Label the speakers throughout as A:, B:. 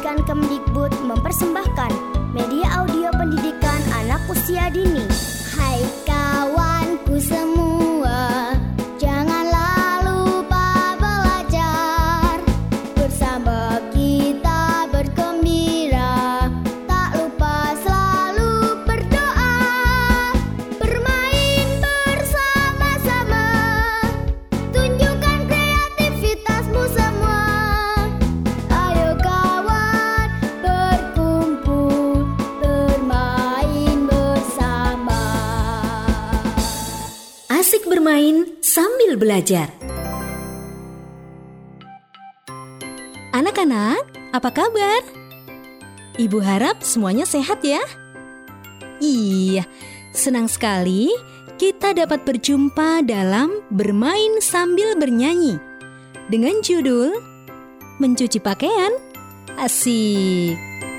A: Pendidikan Kemdikbud mempersembahkan media audio pendidikan anak usia dini. Hai kawanku semua, janganlah lupa belajar. Bersama kita bergembira, tak lupa selalu berdoa. Bermain bersama-sama, tunjukkan kreativitasmu semua. Ayo kawan, berkumpul, bermain bersama.
B: Asik bermain sambil belajar. Anak-anak, apa kabar? Ibu harap semuanya sehat ya? Iya, senang sekali kita dapat berjumpa dalam Bermain Sambil Bernyanyi dengan judul Mencuci Pakaian. Asik.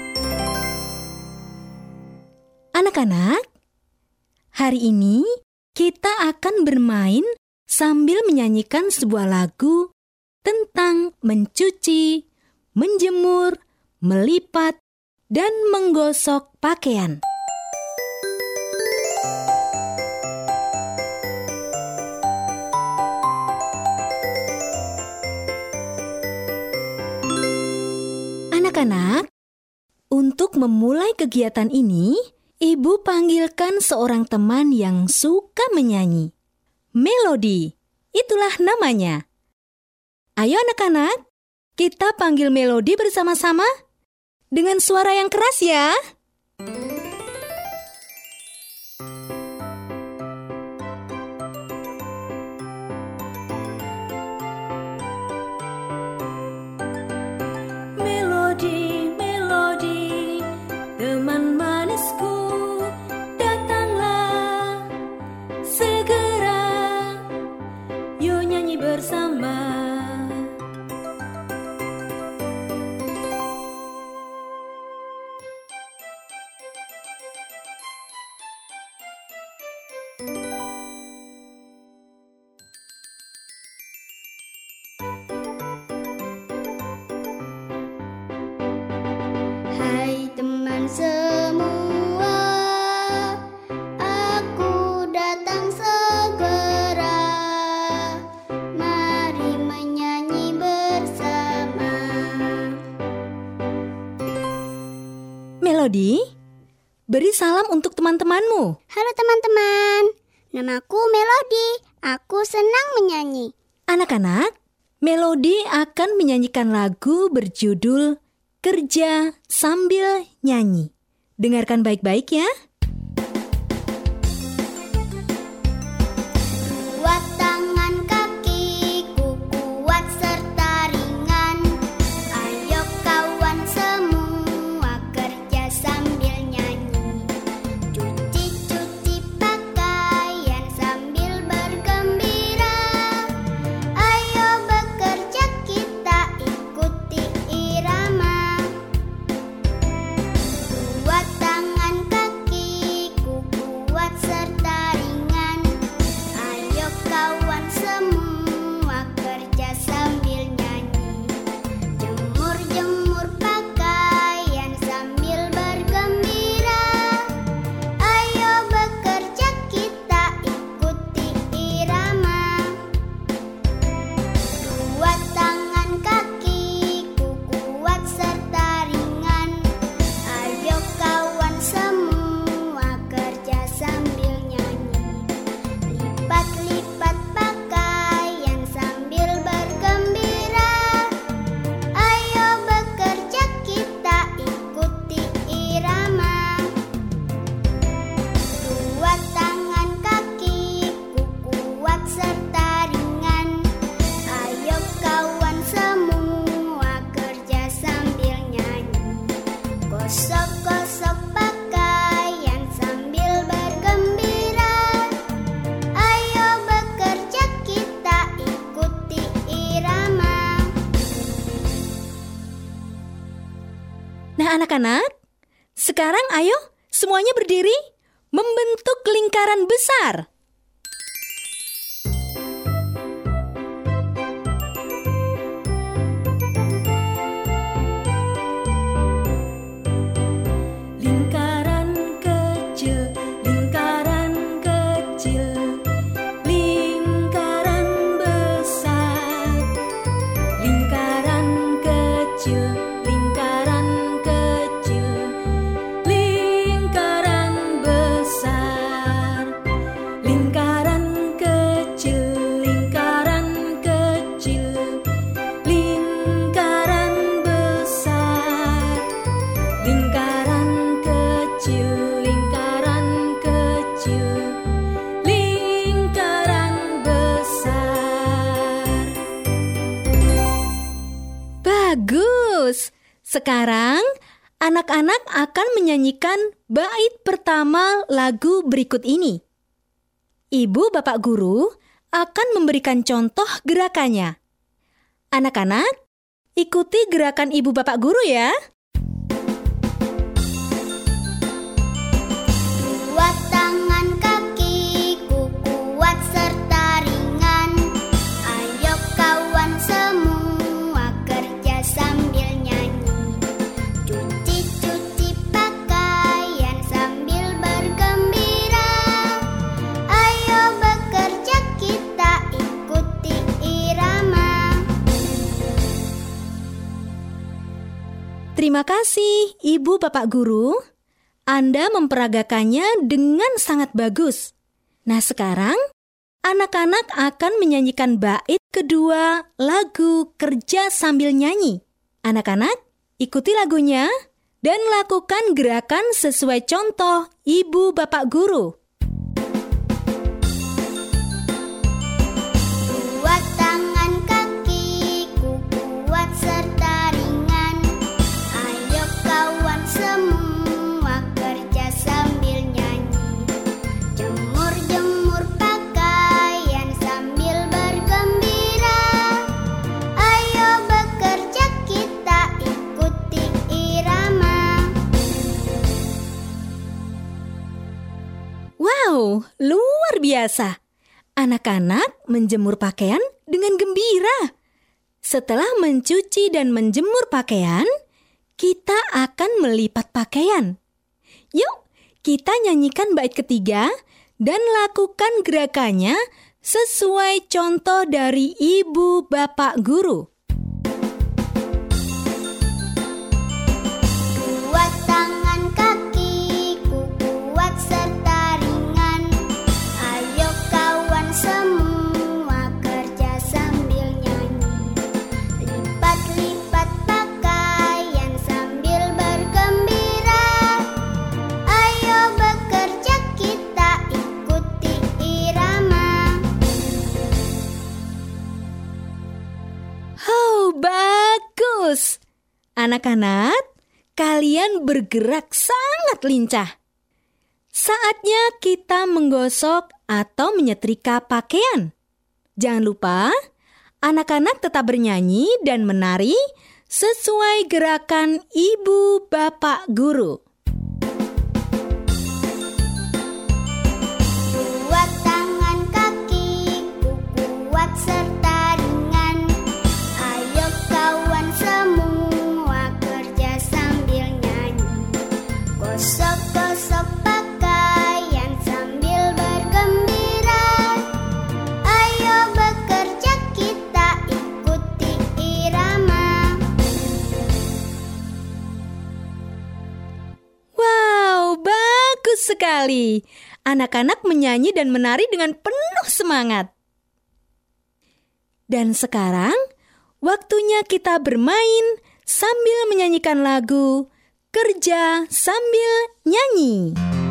B: Anak-anak, hari ini kita akan bermain sambil menyanyikan sebuah lagu tentang mencuci, menjemur, melipat, dan menggosok pakaian. Anak-anak, untuk memulai kegiatan ini, Ibu panggilkan seorang teman yang suka menyanyi. Melody, itulah namanya. Ayo anak-anak, kita panggil Melody bersama-sama dengan suara yang keras ya. Melody, Melody, teman manisku, datanglah segera, yuk nyanyi bersama.
A: Hai teman semua, aku datang segera. Mari menyanyi bersama.
B: Melody, beri salam untuk teman-temanmu.
A: Halo teman-teman, namaku Melody. Aku senang menyanyi.
B: Anak-anak, Melody akan menyanyikan lagu berjudul Kerja Sambil Nyanyi. Dengarkan baik-baik ya.
A: Buat tangan kakiku kuat serta ringan. Ayo kawan semua kerja sambil nyanyi. Cuci-cuci pakaian sambil bergembira. Ayo bekerja kita ikuti irama. Buat tangan kakiku kuat serta ringan. Ayo kawan semua kerja sambil nyanyi. Jemur-jemur pakaian sambil bergembira. Ayo bekerja kita ikuti irama. Buat tangan kakiku kuat serta ringan. Ayo kawan semua kerja sambil nyanyi. Lipat-lipat pakaian sambil bergembira. Ayo bekerja kita ikuti irama. Buat tangan kakiku kuat serta ringan. Ayo kawan semua kerja sambil nyanyi. Gosok-gosok pakaian sambil bergembira. Ayo bekerja kita ikuti irama.
B: Nah anak-anak, sekarang ayo semuanya berdiri membentuk lingkaran besar. Sekarang, anak-anak akan menyanyikan bait pertama lagu berikut ini. Ibu Bapak Guru akan memberikan contoh gerakannya. Anak-anak, ikuti gerakan Ibu Bapak Guru ya.
A: Dua tangan kakiku kuat serta ringan. Ayo kawan semua kerja sambil nyanyi. Cuci-cuci pakaian sambil bergembira. Ayo bekerja kita ikuti irama.
B: Terima kasih, Ibu Bapak Guru. Anda memperagakannya dengan sangat bagus. Nah, sekarang anak-anak akan menyanyikan bait kedua lagu Kerja Sambil Nyanyi. Anak-anak, ikuti lagunya dan lakukan gerakan sesuai contoh Ibu Bapak Guru.
A: Dua tangan kakiku kuat serta ringan. Ayo kawan semua kerja sambil nyanyi. Jemur-jemur pakaian sambil bergembira. Ayo bekerja kita ikuti irama.
B: Wow, luar biasa! Anak-anak menjemur pakaian dengan gembira. Setelah mencuci dan menjemur pakaian, kita akan melipat pakaian. Yuk, kita nyanyikan bait ketiga dan lakukan gerakannya sesuai contoh dari Ibu Bapak Guru.
A: Dua tangan kakiku kuat serta ringan. Ayo kawan semua kerja sambil nyanyi. Lipat-lipat pakaian sambil bergembira. Ayo bekerja kita ikuti irama.
B: Oh, bagus! Anak-anak, kalian bergerak sangat lincah. Saatnya kita menggosok atau menyetrika pakaian. Jangan lupa, anak-anak tetap bernyanyi dan menari sesuai gerakan Ibu Bapak Guru.
A: Dua tangan kakiku kuat serta ringan. Ayo kawan semua kerja sambil nyanyi. Gosok-gosok pakaian sambil bergembira. Ayo bekerja kita ikuti irama.
B: Wow, bagus sekali! Anak-anak menyanyi dan menari dengan penuh semangat. Dan sekarang, waktunya kita bermain sambil menyanyikan lagu Kerja Sambil Nyanyi.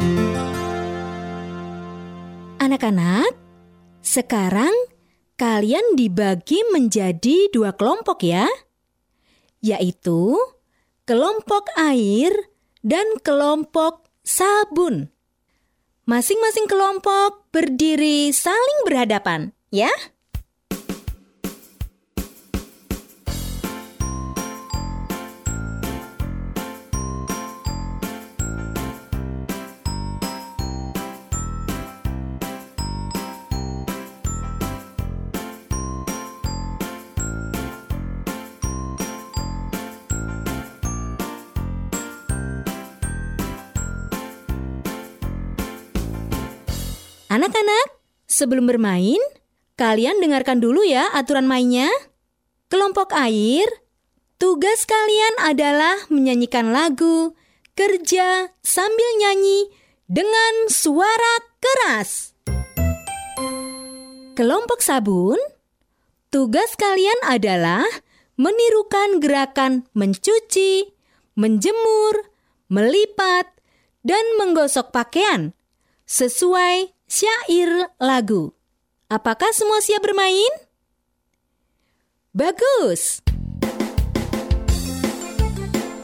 B: Anak-anak, sekarang kalian dibagi menjadi 2 kelompok ya, yaitu kelompok air dan kelompok sabun. Masing-masing kelompok berdiri saling berhadapan, ya. Anak-anak, sebelum bermain, kalian dengarkan dulu ya aturan mainnya. Kelompok air, tugas kalian adalah menyanyikan lagu Kerja Sambil Nyanyi dengan suara keras. Kelompok sabun, tugas kalian adalah menirukan gerakan mencuci, menjemur, melipat, dan menggosok pakaian sesuai syair lagu. Apakah semua siap bermain? Bagus!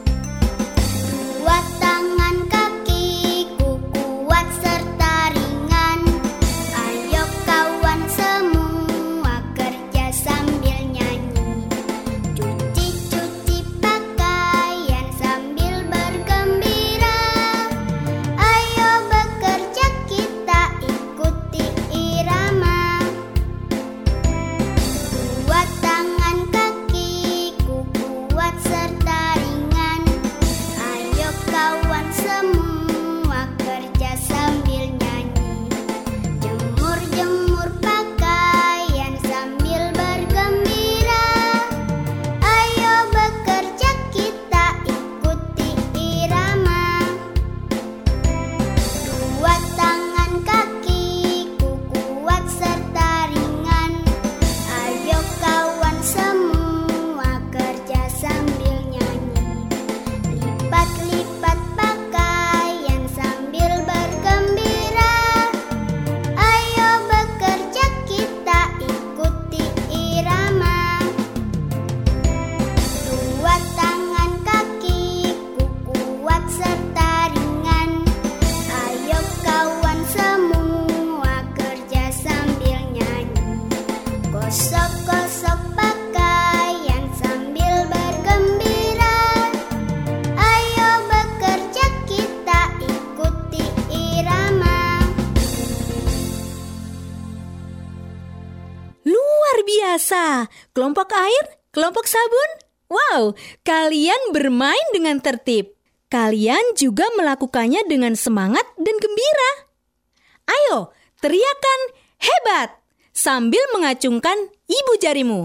B: luar biasa. Kelompok air, kelompok sabun. Wow, kalian bermain dengan tertib. Kalian juga melakukannya dengan semangat dan gembira. Ayo, teriakan hebat sambil mengacungkan ibu jarimu.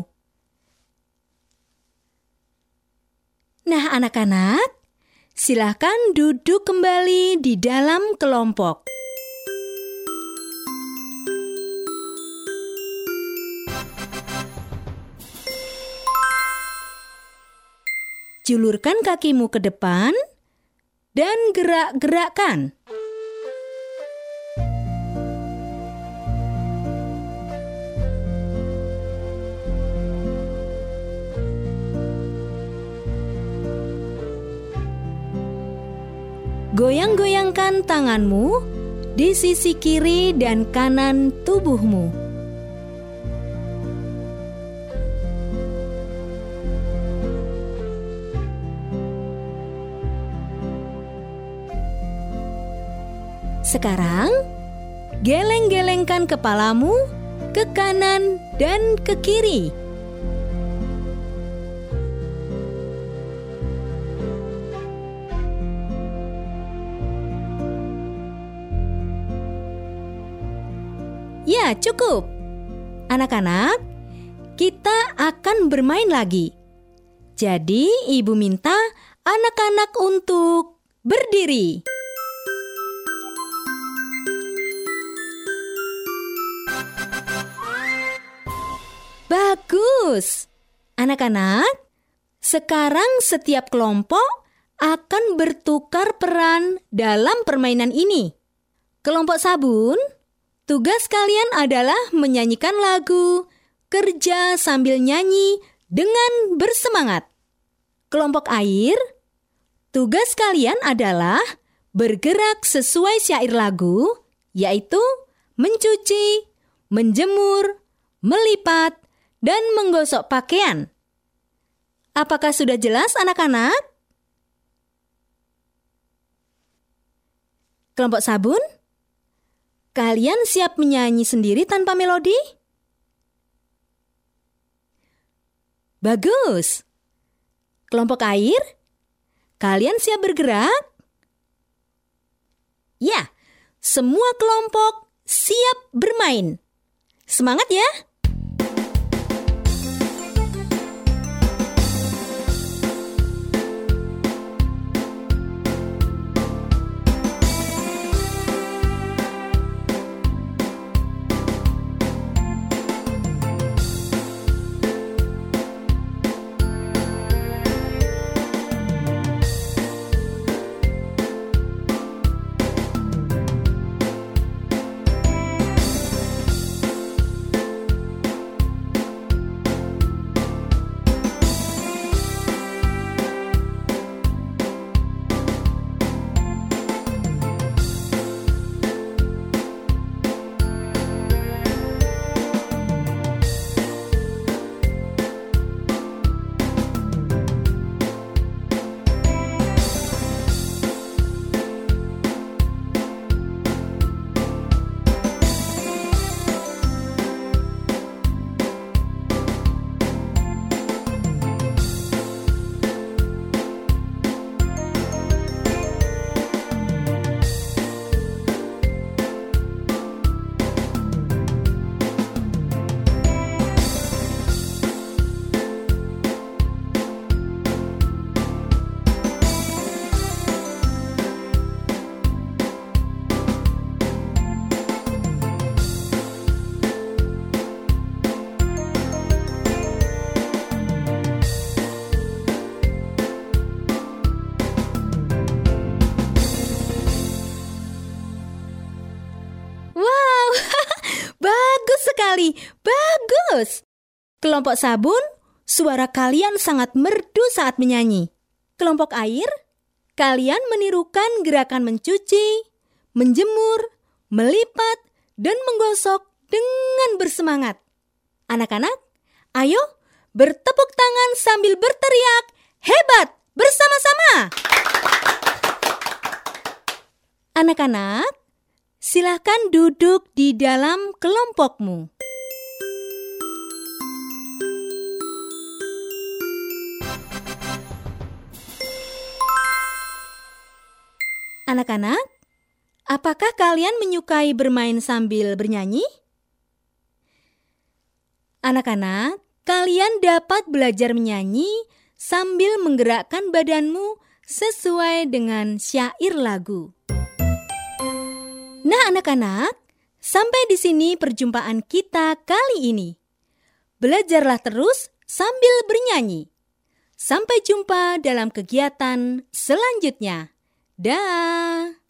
B: Nah, anak-anak, silakan duduk kembali di dalam kelompok. Julurkan kakimu ke depan dan gerak-gerakkan. Goyang-goyangkan tanganmu di sisi kiri dan kanan tubuhmu. Sekarang, geleng-gelengkan kepalamu ke kanan dan ke kiri. Ya, cukup. Anak-anak, kita akan bermain lagi. Jadi, ibu minta anak-anak untuk berdiri. Bagus. Anak-anak, sekarang setiap kelompok akan bertukar peran dalam permainan ini. Kelompok sabun, tugas kalian adalah menyanyikan lagu, kerja sambil nyanyi dengan bersemangat. Kelompok air, tugas kalian adalah bergerak sesuai syair lagu, yaitu mencuci, menjemur, melipat, dan menggosok pakaian. Apakah sudah jelas, anak-anak? Kelompok sabun, kalian siap menyanyi sendiri tanpa melodi? Bagus. Kelompok air, kalian siap bergerak? Ya, semua kelompok siap bermain. Semangat ya! Bagus! Kelompok sabun, suara kalian sangat merdu saat menyanyi. Kelompok air, kalian menirukan gerakan mencuci, menjemur, melipat, dan menggosok dengan bersemangat. Anak-anak, ayo bertepuk tangan sambil berteriak, hebat bersama-sama! Anak-anak, silakan duduk di dalam kelompokmu. Anak-anak, apakah kalian menyukai bermain sambil bernyanyi? Anak-anak, kalian dapat belajar menyanyi sambil menggerakkan badanmu sesuai dengan syair lagu. Nah, anak-anak, sampai di sini perjumpaan kita kali ini. Belajarlah terus sambil bernyanyi. Sampai jumpa dalam kegiatan selanjutnya. Dah.